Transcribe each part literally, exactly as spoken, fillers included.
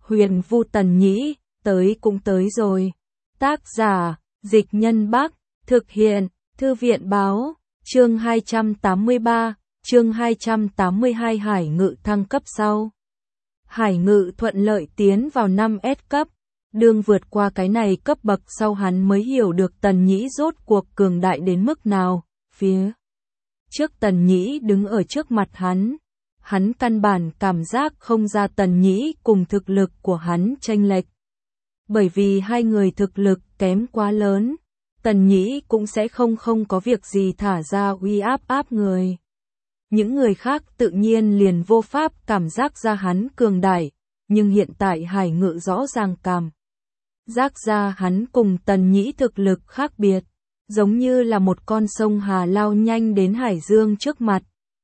Huyền Vu Tần Nhĩ, tới cũng tới rồi. Tác giả, Dịch Nhân Bắc, thực hiện, Thư viện Báo, chương hai trăm tám mươi ba, chương hai trăm tám mươi hai Hải Ngự thăng cấp sau. Hải Ngự thuận lợi tiến vào năm S cấp, đương vượt qua cái này cấp bậc sau hắn mới hiểu được Tần Nhĩ rốt cuộc cường đại đến mức nào. Phía trước Tần Nhĩ đứng ở trước mặt hắn, hắn căn bản cảm giác không ra Tần Nhĩ cùng thực lực của hắn chênh lệch. Bởi vì hai người thực lực kém quá lớn, Tần Nhĩ cũng sẽ không không có việc gì thả ra uy áp áp người. Những người khác tự nhiên liền vô pháp cảm giác ra hắn cường đại, nhưng hiện tại Hải Ngự rõ ràng cảm giác ra hắn cùng Tần Nhĩ thực lực khác biệt, giống như là một con sông Hà lao nhanh đến Hải Dương trước mặt.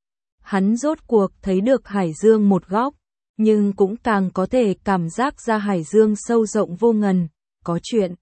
Hắn rốt cuộc thấy được Hải Dương một góc, nhưng cũng càng có thể cảm giác ra Hải Dương sâu rộng vô ngần, có chuyện.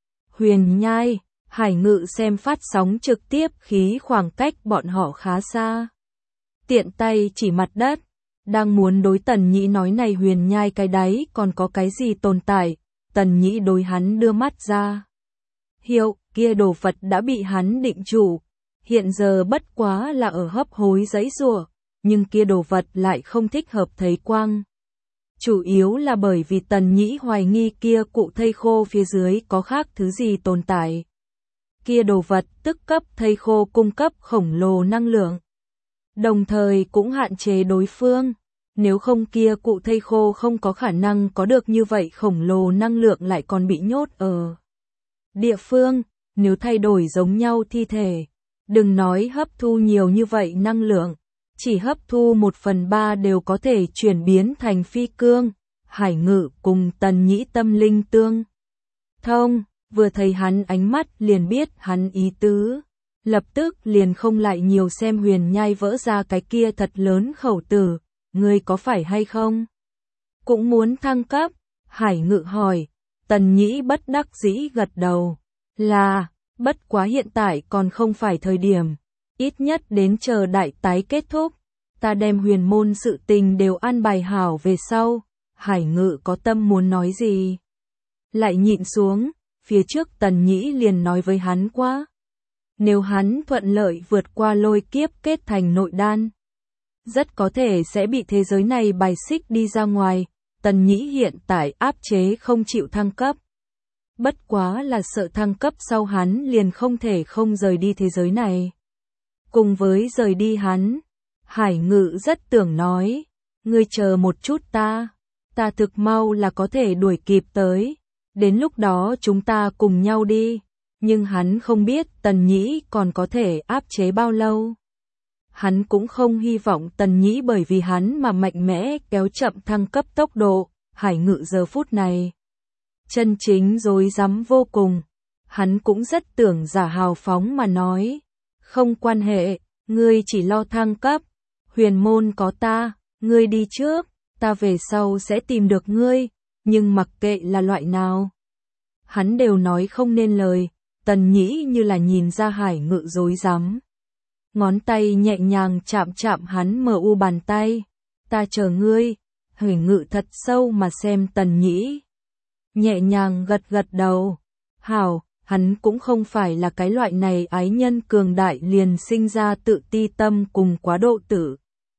Huyền Nhai, Hải Ngự xem phát sóng trực tiếp khí khoảng cách bọn họ khá xa. Tiện tay chỉ mặt đất, đang muốn đối Tần Nhĩ nói này Huyền Nhai cái đáy còn có cái gì tồn tại, Tần Nhĩ đối hắn đưa mắt ra. Hiệu, kia đồ vật đã bị hắn định chủ, hiện giờ bất quá là ở hấp hối giãy giụa, nhưng kia đồ vật lại không thích hợp thấy quang. Chủ yếu là bởi vì Tần Nhĩ hoài nghi kia cụ thây khô phía dưới có khác thứ gì tồn tại. Kia đồ vật tức cấp thây khô cung cấp khổng lồ năng lượng, đồng thời cũng hạn chế đối phương. Nếu không kia cụ thây khô không có khả năng có được như vậy khổng lồ năng lượng lại còn bị nhốt ở địa phương. Nếu thay đổi giống nhau thi thể, đừng nói hấp thu nhiều như vậy năng lượng, chỉ hấp thu một phần ba đều có thể chuyển biến thành phi cương. Hải Ngự cùng Tần Nhĩ tâm linh tương thông, vừa thấy hắn ánh mắt liền biết hắn ý tứ, lập tức liền không lại nhiều xem Huyền Nhai vỡ ra cái kia thật lớn khẩu tử. Ngươi có phải hay không? Cũng muốn thăng cấp? Hải Ngự hỏi. Tần Nhĩ bất đắc dĩ gật đầu. Là, bất quá hiện tại còn không phải thời điểm. Ít nhất đến chờ đại tái kết thúc. Ta đem huyền môn sự tình đều an bài hảo về sau. Hải Ngự có tâm muốn nói gì? Lại nhịn xuống, phía trước Tần Nhĩ liền nói với hắn quá. Nếu hắn thuận lợi vượt qua lôi kiếp kết thành nội đan, rất có thể sẽ bị thế giới này bài xích đi ra ngoài. Tần Nhĩ hiện tại áp chế không chịu thăng cấp. Bất quá là sợ thăng cấp sau hắn liền không thể không rời đi thế giới này. Cùng với rời đi hắn, Hải Ngự rất tưởng nói, ngươi chờ một chút ta, ta thực mau là có thể đuổi kịp tới, đến lúc đó chúng ta cùng nhau đi. Nhưng hắn không biết Tần Nhĩ còn có thể áp chế bao lâu. Hắn cũng không hy vọng Tần Nhĩ bởi vì hắn mà mạnh mẽ kéo chậm thăng cấp tốc độ. Hải Ngự giờ phút này chân chính rối rắm vô cùng. Hắn cũng rất tưởng giả hào phóng mà nói, không quan hệ, ngươi chỉ lo thăng cấp, huyền môn có ta, ngươi đi trước, ta về sau sẽ tìm được ngươi, nhưng mặc kệ là loại nào. Hắn đều nói không nên lời. Tần Nhĩ như là nhìn ra Hải Ngự rối rắm, ngón tay nhẹ nhàng chạm chạm hắn mờ u bàn tay. Ta chờ ngươi. Hải Ngự thật sâu mà xem Tần Nhĩ, nhẹ nhàng gật gật đầu. Hảo, hắn cũng không phải là cái loại này ái nhân cường đại liền sinh ra tự ti tâm cùng quá độ tử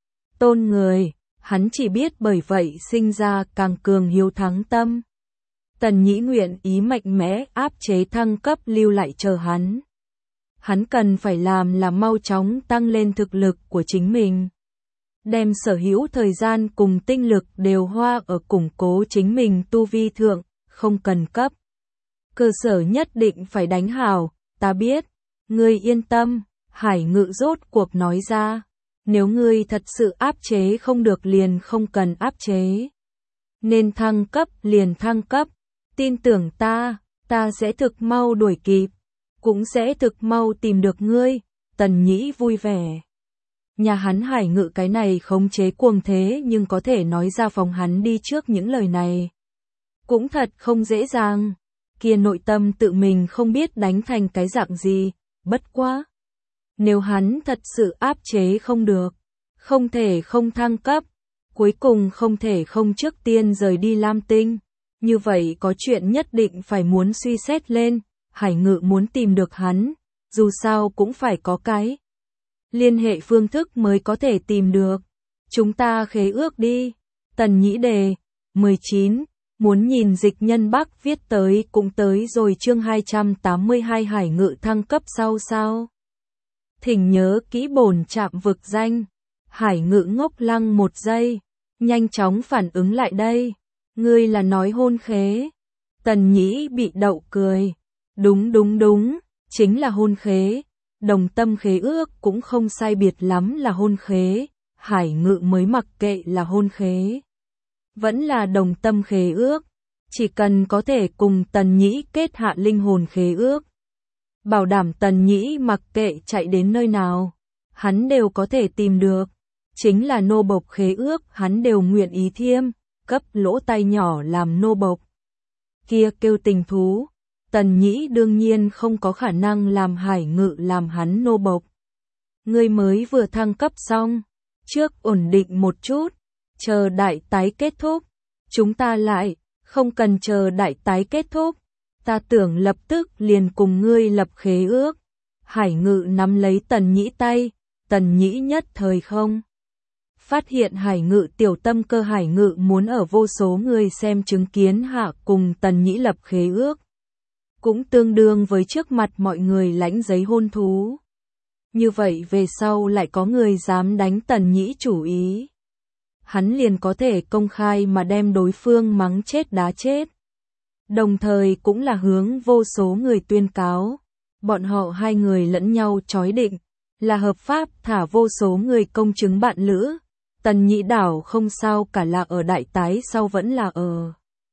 tôn người, hắn chỉ biết bởi vậy sinh ra càng cường hiếu thắng tâm. Tần Nhĩ nguyện ý mạnh mẽ áp chế thăng cấp lưu lại chờ hắn. Hắn cần phải làm là mau chóng tăng lên thực lực của chính mình. Đem sở hữu thời gian cùng tinh lực đều hoa ở củng cố chính mình tu vi thượng, không cần cấp. Cơ sở nhất định phải đánh hảo, ta biết. Ngươi yên tâm, Hải Ngự rốt cuộc nói ra. Nếu ngươi thật sự áp chế không được liền không cần áp chế. Nên thăng cấp liền thăng cấp. Tin tưởng ta, ta sẽ thực mau đuổi kịp, cũng sẽ thực mau tìm được ngươi. Tần Nhĩ vui vẻ. Nhà hắn Hải Ngự cái này khống chế cuồng thế nhưng có thể nói ra phòng hắn đi trước những lời này. Cũng thật không dễ dàng, kia nội tâm tự mình không biết đánh thành cái dạng gì, bất quá. Nếu hắn thật sự áp chế không được, không thể không thăng cấp, cuối cùng không thể không trước tiên rời đi Lam Tinh. Như vậy có chuyện nhất định phải muốn suy xét lên, Hải Ngự muốn tìm được hắn, dù sao cũng phải có cái liên hệ phương thức mới có thể tìm được. Chúng ta khế ước đi. Tần Nhĩ đề. mười chín. Muốn nhìn Dịch Nhân Bắc viết tới cũng tới rồi chương hai trăm tám mươi hai Hải Ngự thăng cấp sau sao? Thỉnh nhớ kỹ bổn trạm vực danh. Hải Ngự ngốc lăng một giây, nhanh chóng phản ứng lại đây. Ngươi là nói hôn khế. Tần Nhĩ bị đậu cười. Đúng đúng đúng, chính là hôn khế. Đồng tâm khế ước cũng không sai biệt lắm là hôn khế. Hải Ngự mới mặc kệ là hôn khế, vẫn là đồng tâm khế ước. Chỉ cần có thể cùng Tần Nhĩ kết hạ linh hồn khế ước, bảo đảm Tần Nhĩ mặc kệ chạy đến nơi nào, hắn đều có thể tìm được. Chính là nô bộc khế ước hắn đều nguyện ý thiêm, cấp lỗ tai nhỏ làm nô bộc. Kia kêu tình thú, Tần Nhĩ đương nhiên không có khả năng làm Hải Ngự làm hắn nô bộc. Ngươi mới vừa thăng cấp xong, trước ổn định một chút, chờ đại tái kết thúc, chúng ta lại, không cần chờ đại tái kết thúc, ta tưởng lập tức liền cùng ngươi lập khế ước. Hải Ngự nắm lấy Tần Nhĩ tay, Tần Nhĩ nhất thời không phát hiện Hải Ngự tiểu tâm cơ. Hải Ngự muốn ở vô số người xem chứng kiến hạ cùng Tần Nhĩ lập khế ước, cũng tương đương với trước mặt mọi người lãnh giấy hôn thú. Như vậy về sau lại có người dám đánh Tần Nhĩ chủ ý, hắn liền có thể công khai mà đem đối phương mắng chết đá chết. Đồng thời cũng là hướng vô số người tuyên cáo, bọn họ hai người lẫn nhau chói định, là hợp pháp thả vô số người công chứng bạn lữ. Tần Nhĩ đảo không sao cả là ở đại tái sau vẫn là ở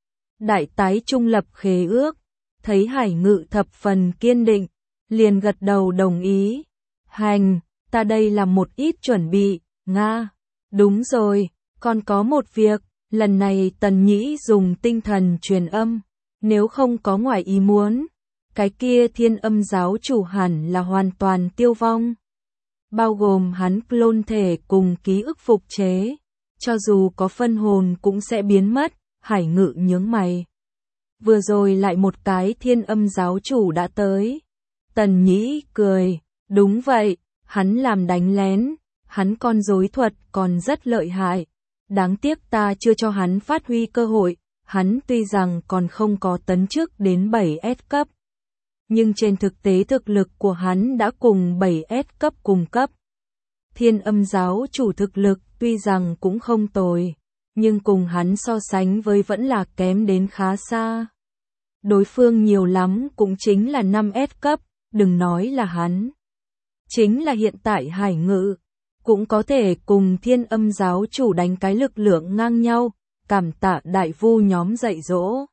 đại tái trung lập khế ước. Thấy Hải Ngự thập phần kiên định, liền gật đầu đồng ý. Hành, ta đây làm một ít chuẩn bị, Nga. Đúng rồi, còn có một việc, lần này Tần Nhĩ dùng tinh thần truyền âm, nếu không có ngoài ý muốn, cái kia Thiên Âm giáo chủ hẳn là hoàn toàn tiêu vong. Bao gồm hắn clone thể cùng ký ức phục chế, cho dù có phân hồn cũng sẽ biến mất. Hải Ngự nhướng mày. Vừa rồi lại một cái Thiên Âm giáo chủ đã tới. Tần Nhĩ cười, đúng vậy, hắn làm đánh lén, hắn con rối thuật còn rất lợi hại. Đáng tiếc ta chưa cho hắn phát huy cơ hội, hắn tuy rằng còn không có tấn chức đến bảy S cấp, nhưng trên thực tế thực lực của hắn đã cùng bảy S cấp cùng cấp. Thiên Âm giáo chủ thực lực tuy rằng cũng không tồi, nhưng cùng hắn so sánh với vẫn là kém đến khá xa. Đối phương nhiều lắm cũng chính là năm S cấp, đừng nói là hắn. Chính là hiện tại Hải Ngự, cũng có thể cùng Thiên Âm giáo chủ đánh cái lực lượng ngang nhau, cảm tạ đại vu nhóm dạy dỗ.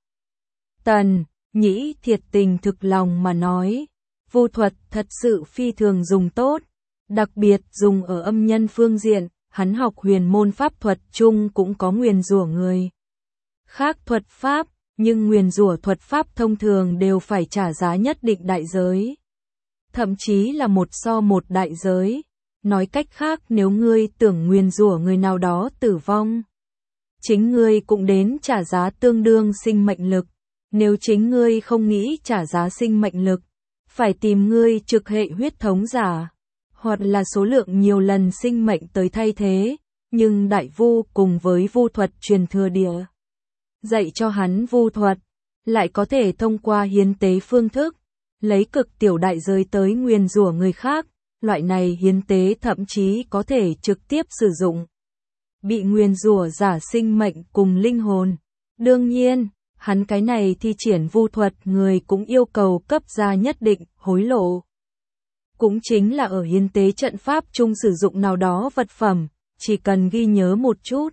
Tần Nhĩ thiệt tình thực lòng mà nói, vu thuật thật sự phi thường dùng tốt, đặc biệt dùng ở âm nhân phương diện, hắn học huyền môn pháp thuật chung cũng có nguyền rủa người khác thuật pháp, nhưng nguyền rủa thuật pháp thông thường đều phải trả giá nhất định đại giới. Thậm chí là một so một đại giới. Nói cách khác nếu ngươi tưởng nguyền rủa người nào đó tử vong, chính ngươi cũng đến trả giá tương đương sinh mệnh lực. Nếu chính ngươi không nghĩ trả giá sinh mệnh lực, phải tìm ngươi trực hệ huyết thống giả, hoặc là số lượng nhiều lần sinh mệnh tới thay thế. Nhưng đại vu cùng với vu thuật truyền thừa địa dạy cho hắn vu thuật, lại có thể thông qua hiến tế phương thức, lấy cực tiểu đại giới tới nguyền rủa người khác. Loại này hiến tế thậm chí có thể trực tiếp sử dụng bị nguyền rủa giả sinh mệnh cùng linh hồn. Đương nhiên, hắn cái này thi triển vu thuật người cũng yêu cầu cấp ra nhất định hối lộ. Cũng chính là ở hiến tế trận pháp chung sử dụng nào đó vật phẩm, chỉ cần ghi nhớ một chút.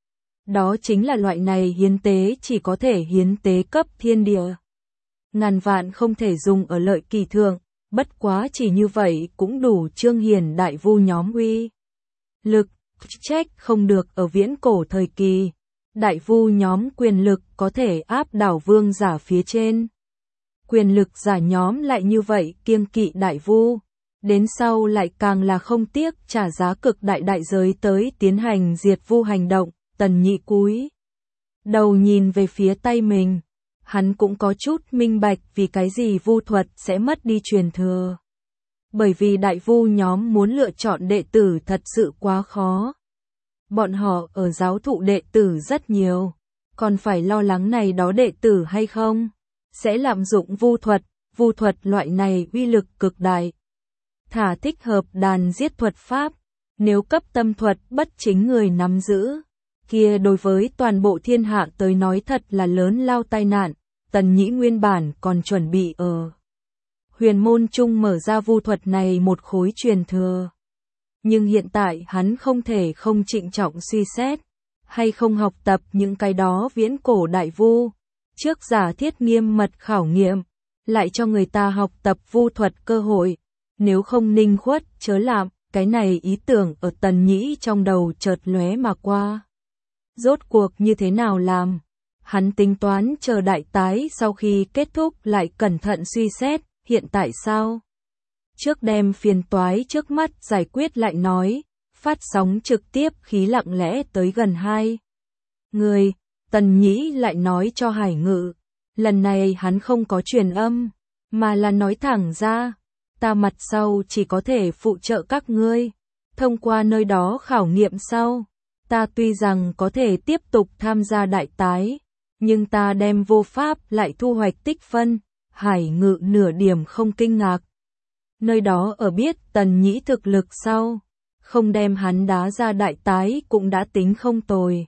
Đó chính là loại này hiến tế chỉ có thể hiến tế cấp thiên địa. Ngàn vạn không thể dùng ở lợi kỳ thượng, bất quá chỉ như vậy cũng đủ trương hiển đại vu nhóm uy lực. Trách không được ở viễn cổ thời kỳ, đại vu nhóm quyền lực có thể áp đảo vương giả phía trên. Quyền lực giả nhóm lại như vậy kiêng kỵ đại vu, đến sau lại càng là không tiếc trả giá cực đại đại giới tới tiến hành diệt vu hành động. Tần Nhĩ cúi đầu nhìn về phía tay mình. Hắn cũng có chút minh bạch vì cái gì Vu thuật sẽ mất đi truyền thừa. Bởi vì đại vu nhóm muốn lựa chọn đệ tử thật sự quá khó. Bọn họ ở giáo thụ đệ tử rất nhiều, còn phải lo lắng này đó đệ tử hay không, sẽ lạm dụng vu thuật, vu thuật loại này uy lực cực đại. Thả thích hợp đàn giết thuật pháp, nếu cấp tâm thuật bất chính người nắm giữ, kia đối với toàn bộ thiên hạ tới nói thật là lớn lao tai nạn. Tần Nhĩ nguyên bản còn chuẩn bị ở huyền môn chung mở ra vu thuật này một khối truyền thừa. Nhưng hiện tại hắn không thể không trịnh trọng suy xét, hay không học tập những cái đó viễn cổ đại vu, trước giả thiết nghiêm mật khảo nghiệm, lại cho người ta học tập vu thuật cơ hội, nếu không ninh khuất chớ làm, cái này ý tưởng ở Tần Nhĩ trong đầu chợt lóe mà qua. Rốt cuộc như thế nào làm? Hắn tính toán chờ đại tái sau khi kết thúc lại cẩn thận suy xét, hiện tại sao? Trước đem phiền toái trước mắt giải quyết lại nói, phát sóng trực tiếp khí lặng lẽ tới gần hai người, Tần Nhĩ lại nói cho Hải Ngự, lần này hắn không có truyền âm, mà là nói thẳng ra, ta mặt sau chỉ có thể phụ trợ các ngươi, thông qua nơi đó khảo nghiệm sau, ta tuy rằng có thể tiếp tục tham gia đại tái, nhưng ta đem vô pháp lại thu hoạch tích phân. Hải Ngự nửa điểm không kinh ngạc. Nơi đó ở biết Tần Nhĩ thực lực sau, không đem hắn đá ra đại tái cũng đã tính không tồi.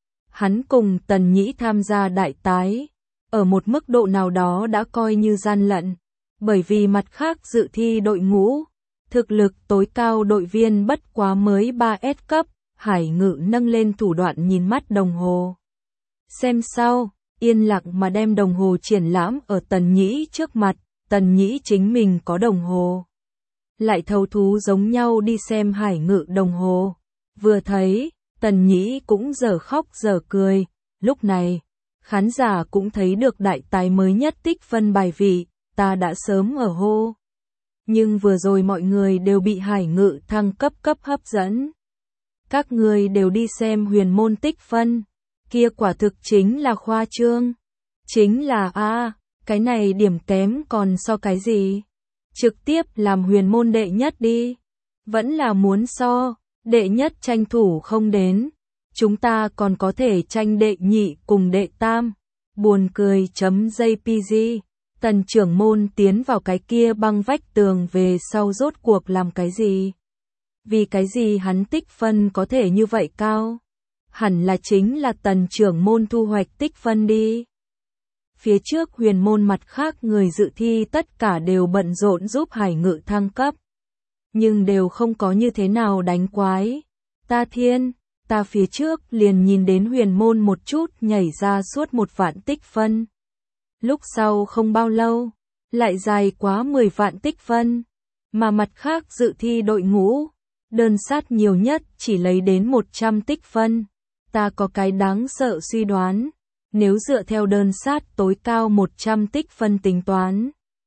Hắn cùng Tần Nhĩ tham gia đại tái, ở một mức độ nào đó đã coi như gian lận, bởi vì mặt khác dự thi đội ngũ, thực lực tối cao đội viên bất quá mới ba S cấp, Hải Ngự nâng lên thủ đoạn nhìn mắt đồng hồ. Xem sau, yên lặng mà đem đồng hồ triển lãm ở Tần Nhĩ trước mặt, Tần Nhĩ chính mình có đồng hồ. Lại thấu thú giống nhau đi xem Hải Ngự đồng hồ. Vừa thấy, Tần Nhĩ cũng giờ khóc giờ cười, lúc này, khán giả cũng thấy được đại tài mới nhất tích phân bài vị, ta đã sớm ở hô. Nhưng vừa rồi mọi người đều bị Hải Ngự thăng cấp cấp hấp dẫn. Các người đều đi xem huyền môn tích phân. Kia quả thực chính là khoa trương. Chính là a à, cái này điểm kém còn so cái gì? Trực tiếp làm huyền môn đệ nhất đi. Vẫn là muốn so, đệ nhất tranh thủ không đến. Chúng ta còn có thể tranh đệ nhị cùng đệ tam. Buồn cười chấm jpg. Tần trưởng môn tiến vào cái kia băng vách tường về sau rốt cuộc làm cái gì? Vì cái gì hắn tích phân có thể như vậy cao? Hẳn là chính là tần trưởng môn thu hoạch tích phân đi. Phía trước huyền môn mặt khác người dự thi tất cả đều bận rộn giúp Hải Ngự thăng cấp. Nhưng đều không có như thế nào đánh quái. Ta thiên, ta phía trước liền nhìn đến huyền môn một chút nhảy ra suốt một vạn tích phân. Lúc sau không bao lâu, lại dài quá mười vạn tích phân. Mà mặt khác dự thi đội ngũ, đơn sát nhiều nhất chỉ lấy đến một trăm tích phân. Ta có cái đáng sợ suy đoán, nếu dựa theo đơn sát tối cao một trăm tích phân tính toán,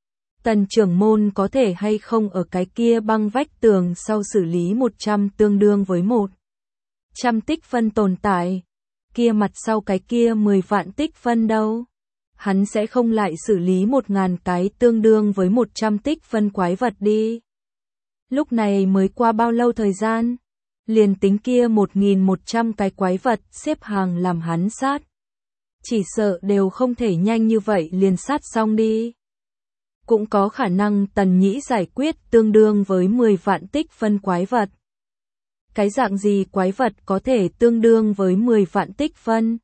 tần trưởng môn có thể hay không ở cái kia băng vách tường sau xử lý một trăm tương đương với một trăm tích phân tồn tại, kia mặt sau cái kia mười vạn tích phân đâu? Hắn sẽ không lại xử lý một ngàn cái tương đương với một trăm tích phân quái vật đi. Lúc này mới qua bao lâu thời gian? Liền tính kia một nghìn một trăm cái quái vật xếp hàng làm hắn sát. Chỉ sợ đều không thể nhanh như vậy liền sát xong đi. Cũng có khả năng Tần Nhĩ giải quyết tương đương với mười vạn tích phân quái vật. Cái dạng gì quái vật có thể tương đương với mười vạn tích phân?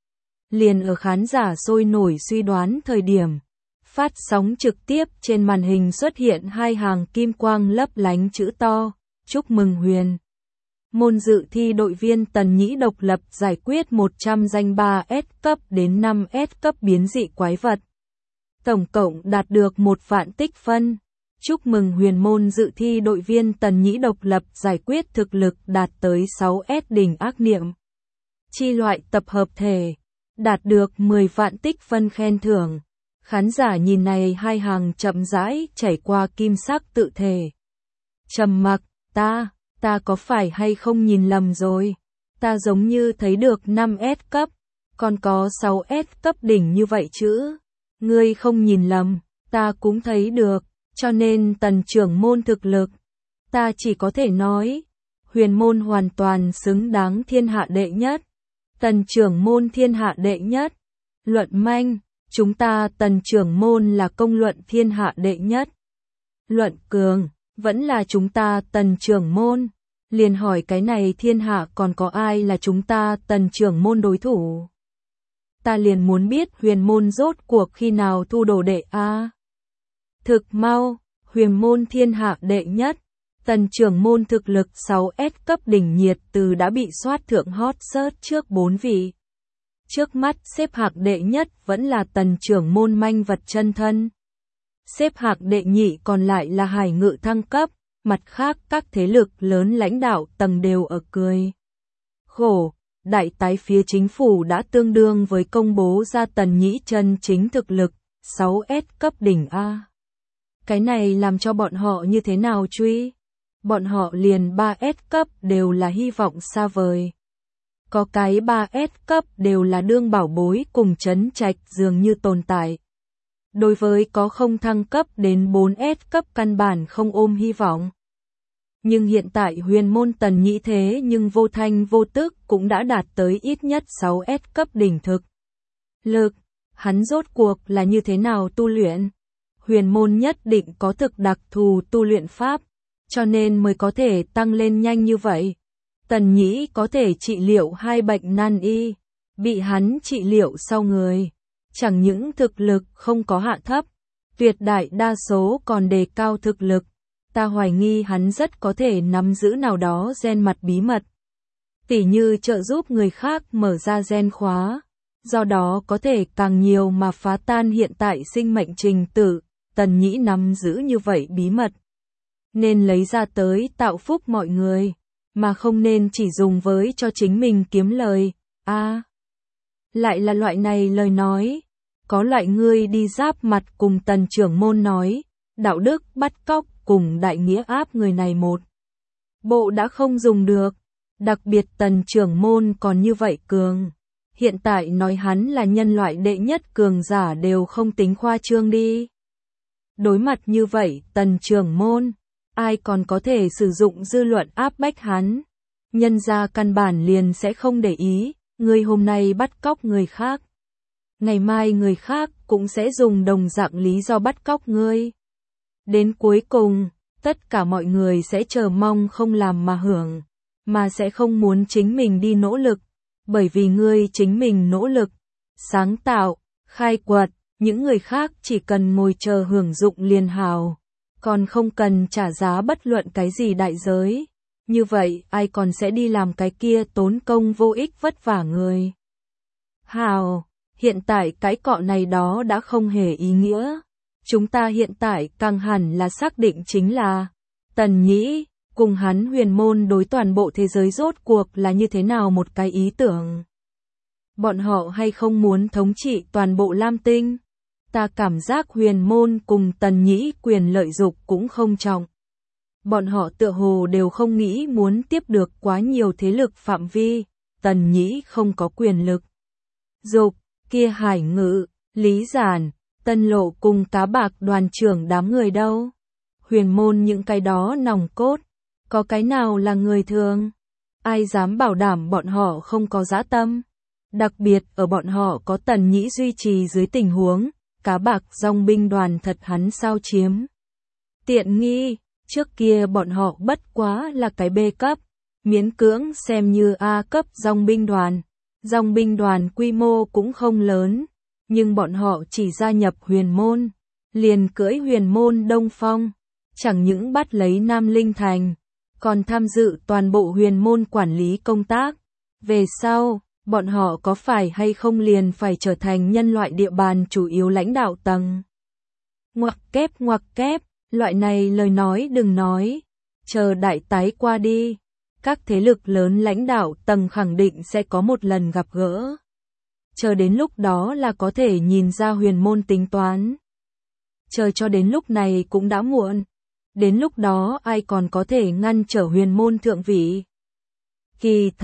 Liền ở khán giả sôi nổi suy đoán thời điểm, phát sóng trực tiếp trên màn hình xuất hiện hai hàng kim quang lấp lánh chữ to, chúc mừng huyền môn dự thi đội viên Tần Nhĩ độc lập giải quyết một trăm danh ba S cấp đến năm S cấp biến dị quái vật. Tổng cộng đạt được một vạn tích phân. Chúc mừng huyền môn dự thi đội viên Tần Nhĩ độc lập giải quyết thực lực đạt tới sáu S đỉnh ác niệm. Chi loại tập hợp thể, đạt được mười vạn tích phân khen thưởng. Khán giả nhìn này hai hàng chậm rãi chảy qua kim sắc tự thể. Trầm mặc, ta, ta có phải hay không nhìn lầm rồi? Ta giống như thấy được năm S cấp, còn có sáu S cấp đỉnh như vậy chứ. Ngươi không nhìn lầm, ta cũng thấy được, cho nên tần trưởng môn thực lực. Ta chỉ có thể nói, huyền môn hoàn toàn xứng đáng thiên hạ đệ nhất. Tần trưởng môn thiên hạ đệ nhất. Luận manh, chúng ta tần trưởng môn là công luận thiên hạ đệ nhất. Luận cường, vẫn là chúng ta tần trưởng môn. Liền hỏi cái này thiên hạ còn có ai là chúng ta tần trưởng môn đối thủ. Ta liền muốn biết huyền môn rốt cuộc khi nào thu đồ đệ a. À, thực mau, huyền môn thiên hạ đệ nhất. Tần trưởng môn thực lực sáu S cấp đỉnh nhiệt từ đã bị soát thượng hot search trước bốn vị. Trước mắt xếp hạng đệ nhất vẫn là tần trưởng môn manh vật chân thân. Xếp hạng đệ nhị còn lại là hải ngự thăng cấp, mặt khác các thế lực lớn lãnh đạo tầng đều ở cười. Khổ, đại tái phía chính phủ đã tương đương với công bố ra tần nhĩ chân chính thực lực, sáu S cấp đỉnh A. Cái này làm cho bọn họ như thế nào truy? Bọn họ liền ba S cấp đều là hy vọng xa vời. Có cái ba S cấp đều là đương bảo bối cùng chấn trạch dường như tồn tại. Đối với có không thăng cấp đến bốn S cấp căn bản không ôm hy vọng. Nhưng hiện tại huyền môn tần nhĩ thế nhưng vô thanh vô tức cũng đã đạt tới ít nhất sáu S cấp đỉnh thực. Lực, hắn rốt cuộc là như thế nào tu luyện? Huyền môn nhất định có thực đặc thù tu luyện pháp, cho nên mới có thể tăng lên nhanh như vậy. Tần nhĩ có thể trị liệu hai bệnh nan y, bị hắn trị liệu sau người. Chẳng những thực lực không có hạ thấp, tuyệt đại đa số còn đề cao thực lực. Ta hoài nghi hắn rất có thể nắm giữ nào đó gen mặt bí mật. Tỉ như trợ giúp người khác mở ra gen khóa, do đó có thể càng nhiều mà phá tan hiện tại sinh mệnh trình tự. Tần nhĩ nắm giữ như vậy bí mật, nên lấy ra tới tạo phúc mọi người, mà không nên chỉ dùng với cho chính mình kiếm lời. A, à, lại là loại này lời nói. Có loại ngươi đi giáp mặt cùng tần trưởng môn nói, đạo đức bắt cóc cùng đại nghĩa áp người này một bộ đã không dùng được. Đặc biệt tần trưởng môn còn như vậy cường. Hiện tại nói hắn là nhân loại đệ nhất cường giả đều không tính khoa trương đi. Đối mặt như vậy tần trưởng môn, ai còn có thể sử dụng dư luận áp bách hắn. Nhân ra căn bản liền sẽ không để ý, người hôm nay bắt cóc người khác. Ngày mai người khác cũng sẽ dùng đồng dạng lý do bắt cóc ngươi. Đến cuối cùng, tất cả mọi người sẽ chờ mong không làm mà hưởng, mà sẽ không muốn chính mình đi nỗ lực, bởi vì ngươi chính mình nỗ lực, sáng tạo, khai quật, những người khác chỉ cần ngồi chờ hưởng dụng liền hào, còn không cần trả giá bất luận cái gì đại giới. Như vậy, ai còn sẽ đi làm cái kia tốn công vô ích vất vả người. Hào, hiện tại cái cọ này đó đã không hề ý nghĩa. Chúng ta hiện tại càng hẳn là xác định chính là Tần Nhĩ, cùng hắn huyền môn đối toàn bộ thế giới rốt cuộc là như thế nào một cái ý tưởng. Bọn họ hay không muốn thống trị toàn bộ Lam Tinh? Ta cảm giác huyền môn cùng Tần Nhĩ quyền lợi dục cũng không trọng. Bọn họ tựa hồ đều không nghĩ muốn tiếp được quá nhiều thế lực phạm vi. Tần Nhĩ không có quyền lực dục, kia Hải Ngự, Lý Giản, Tân Lộ cùng Cá Bạc đoàn trưởng đám người đâu? Huyền môn những cái đó nòng cốt, có cái nào là người thường? Ai dám bảo đảm bọn họ không có dã tâm? Đặc biệt ở bọn họ có Tần Nhĩ duy trì dưới tình huống, Cá Bạc dòng binh đoàn thật hắn sao chiếm tiện nghi. Trước kia bọn họ bất quá là cái B cấp, miễn cưỡng xem như A cấp dòng binh đoàn. Dòng binh đoàn quy mô cũng không lớn, nhưng bọn họ chỉ gia nhập huyền môn, liền cưỡi huyền môn Đông Phong, chẳng những bắt lấy Nam Linh Thành, còn tham dự toàn bộ huyền môn quản lý công tác. Về sau, bọn họ có phải hay không liền phải trở thành nhân loại địa bàn chủ yếu lãnh đạo tầng. Ngoặc kép ngoặc kép, loại này lời nói đừng nói, chờ đại tái qua đi. Các thế lực lớn lãnh đạo tầng khẳng định sẽ có một lần gặp gỡ. Chờ đến lúc đó là có thể nhìn ra huyền môn tính toán. Chờ cho đến lúc này cũng đã muộn. Đến lúc đó ai còn có thể ngăn trở huyền môn thượng vị. Kỳ thật,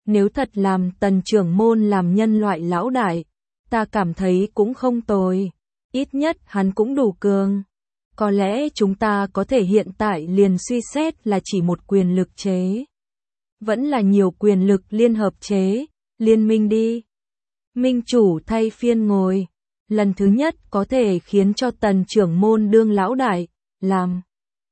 Nếu thật làm Tần trưởng môn làm nhân loại lão đại, ta cảm thấy cũng không tồi. Ít nhất hắn cũng đủ cường. Có lẽ chúng ta có thể hiện tại liền suy xét là chỉ một quyền lực chế. Vẫn là nhiều quyền lực liên hợp chế, liên minh đi. Minh chủ thay phiên ngồi. Lần thứ nhất có thể khiến cho Tần trưởng môn đương lão đại, làm.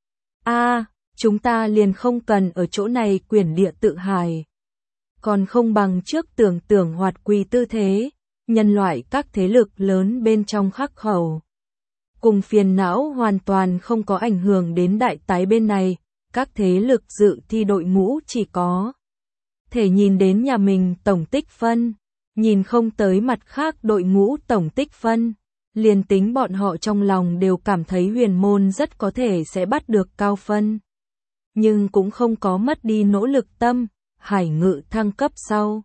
a à, chúng ta liền không cần ở chỗ này quyền địa tự hài. Còn không bằng trước tưởng tưởng hoạt quỳ tư thế, nhân loại các thế lực lớn bên trong khắc khẩu. Cùng phiền não hoàn toàn không có ảnh hưởng đến đại tái bên này, các thế lực dự thi đội ngũ chỉ có thể nhìn đến nhà mình tổng tích phân, nhìn không tới mặt khác đội ngũ tổng tích phân. Liền tính bọn họ trong lòng đều cảm thấy huyền môn rất có thể sẽ bắt được cao phân. Nhưng cũng không có mất đi nỗ lực tâm, Hải Ngự thăng cấp sau.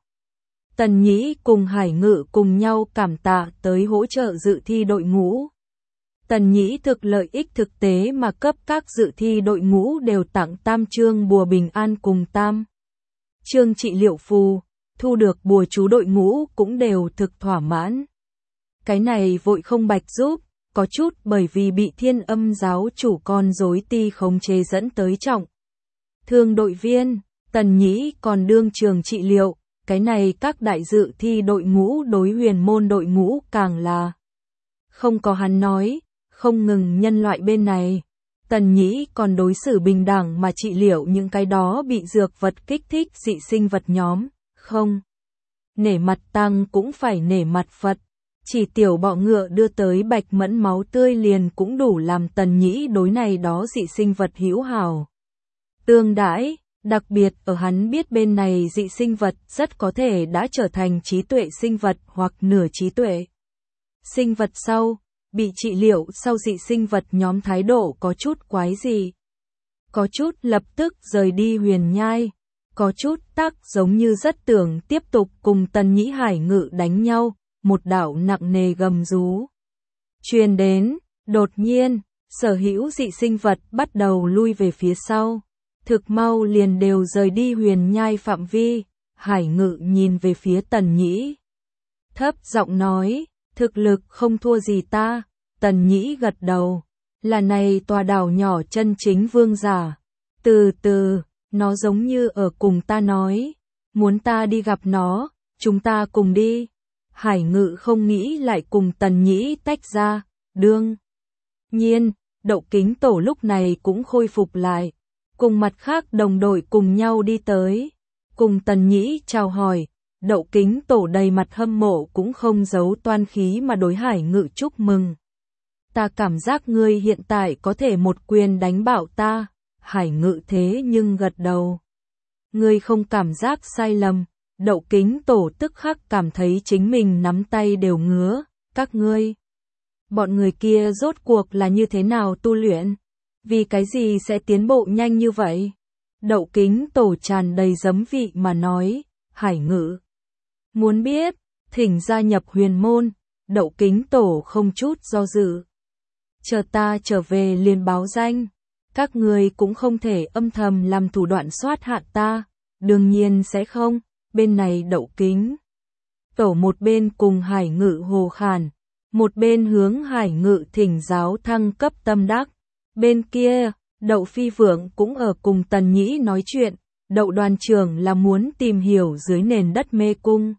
Tần Nhĩ cùng Hải Ngự cùng nhau cảm tạ tới hỗ trợ dự thi đội ngũ. Tần Nhĩ thực lợi ích thực tế mà cấp các dự thi đội ngũ đều tặng tam chương bùa bình an cùng tam chương trị liệu phù, thu được bùa chú đội ngũ cũng đều thực thỏa mãn. Cái này vội không bạch giúp, có chút bởi vì bị Thiên Âm giáo chủ con rối ti khống chế dẫn tới trọng thương đội viên, Tần Nhĩ còn đương trường trị liệu, cái này các đại dự thi đội ngũ đối huyền môn đội ngũ càng là không có hắn nói, không ngừng nhân loại bên này. Tần Nhĩ còn đối xử bình đẳng mà trị liệu những cái đó bị dược vật kích thích dị sinh vật nhóm, không. Nể mặt tăng cũng phải nể mặt Phật. Chỉ tiểu bọ ngựa đưa tới bạch mẫn máu tươi liền cũng đủ làm Tần Nhĩ đối này đó dị sinh vật hữu hảo. Tương đãi, đặc biệt ở hắn biết bên này dị sinh vật rất có thể đã trở thành trí tuệ sinh vật hoặc nửa trí tuệ. Sinh vật sau, bị trị liệu sau dị sinh vật nhóm thái độ có chút quái gì. Có chút lập tức rời đi huyền nhai, có chút tác giống như rất tưởng tiếp tục cùng Tần Nhĩ Hải Ngự đánh nhau. Một đạo nặng nề gầm rú truyền đến, đột nhiên, sở hữu dị sinh vật bắt đầu lui về phía sau, thực mau liền đều rời đi huyền nhai phạm vi. Hải Ngự nhìn về phía Tần Nhĩ, thấp giọng nói, thực lực không thua gì ta. Tần Nhĩ gật đầu, là này tòa đảo nhỏ chân chính vương giả. Từ từ, nó giống như ở cùng ta nói, muốn ta đi gặp nó, chúng ta cùng đi. Hải Ngự không nghĩ lại cùng Tần Nhĩ tách ra, đương nhiên, Đậu Kính Tổ lúc này cũng khôi phục lại, cùng mặt khác đồng đội cùng nhau đi tới, cùng Tần Nhĩ chào hỏi. Đậu Kính Tổ đầy mặt hâm mộ cũng không giấu toan khí mà đối Hải Ngự chúc mừng. Ta cảm giác ngươi hiện tại có thể một quyền đánh bạo ta. Hải Ngự thế nhưng gật đầu. Ngươi không cảm giác sai lầm. Đậu Kính Tổ tức khắc cảm thấy chính mình nắm tay đều ngứa. Các ngươi, bọn người kia rốt cuộc là như thế nào tu luyện? Vì cái gì sẽ tiến bộ nhanh như vậy? Đậu Kính Tổ tràn đầy giấm vị mà nói. Hải Ngự muốn biết, thỉnh gia nhập huyền môn. Đậu Kính Tổ không chút do dự. Chờ ta trở về liền báo danh. Các người cũng không thể âm thầm làm thủ đoạn soát hạ ta. Đương nhiên sẽ không. Bên này Đậu Kính Tổ một bên cùng Hải Ngự hồ khản, một bên hướng Hải Ngự thỉnh giáo thăng cấp tâm đắc. Bên kia, Đậu Phi Vượng cũng ở cùng Tần Nhĩ nói chuyện. Đậu đoàn trưởng là muốn tìm hiểu dưới nền đất mê cung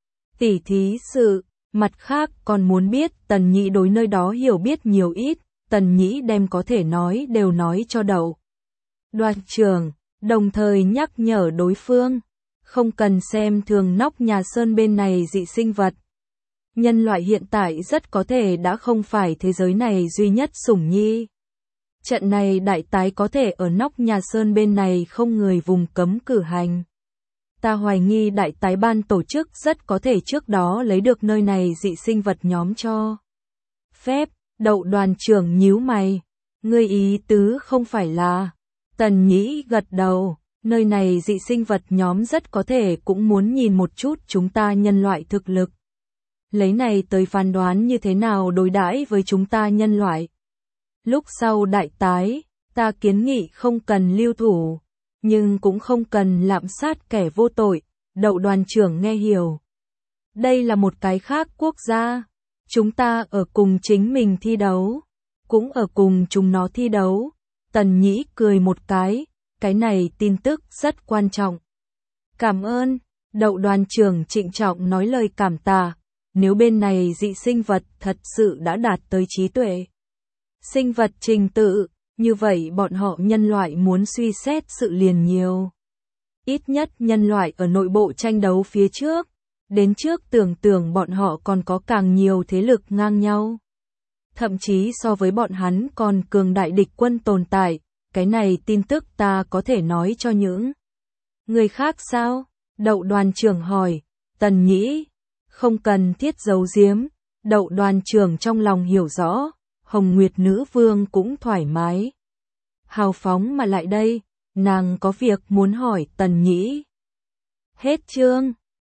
tỉ thí sự, mặt khác còn muốn biết Tần Nhĩ đối nơi đó hiểu biết nhiều ít. Tần Nhĩ đem có thể nói đều nói cho Đậu đoàn trưởng, đồng thời nhắc nhở đối phương, không cần xem thường Nóc Nhà Sơn bên này dị sinh vật. Nhân loại hiện tại rất có thể đã không phải thế giới này duy nhất sủng nhi. Trận này đại tái có thể ở Nóc Nhà Sơn bên này không người vùng cấm cử hành. Ta hoài nghi đại tái ban tổ chức rất có thể trước đó lấy được nơi này dị sinh vật nhóm cho phép. Đậu đoàn trưởng nhíu mày, ngươi ý tứ không phải là? Tần Nhĩ gật đầu, nơi này dị sinh vật nhóm rất có thể cũng muốn nhìn một chút chúng ta nhân loại thực lực. Lấy này tới phán đoán như thế nào đối đãi với chúng ta nhân loại. Lúc sau đại tái, ta kiến nghị không cần lưu thủ, nhưng cũng không cần lạm sát kẻ vô tội. Đậu đoàn trưởng nghe hiểu. Đây là một cái khác quốc gia. Chúng ta ở cùng chính mình thi đấu. Cũng ở cùng chúng nó thi đấu. Tần Nhĩ cười một cái. Cái này tin tức rất quan trọng. Cảm ơn. Đậu đoàn trưởng trịnh trọng nói lời cảm tạ. Nếu bên này dị sinh vật thật sự đã đạt tới trí tuệ sinh vật trình tự, như vậy bọn họ nhân loại muốn suy xét sự liền nhiều. Ít nhất nhân loại ở nội bộ tranh đấu phía trước, đến trước tưởng tượng bọn họ còn có càng nhiều thế lực ngang nhau. Thậm chí so với bọn hắn còn cường đại địch quân tồn tại, cái này tin tức ta có thể nói cho những người khác sao? Đậu đoàn trưởng hỏi. Tần Nhĩ, không cần thiết giấu giếm. Đậu đoàn trưởng trong lòng hiểu rõ, Hồng Nguyệt nữ vương cũng thoải mái hào phóng mà lại đây, nàng có việc muốn hỏi Tần Nhĩ. Hết chương.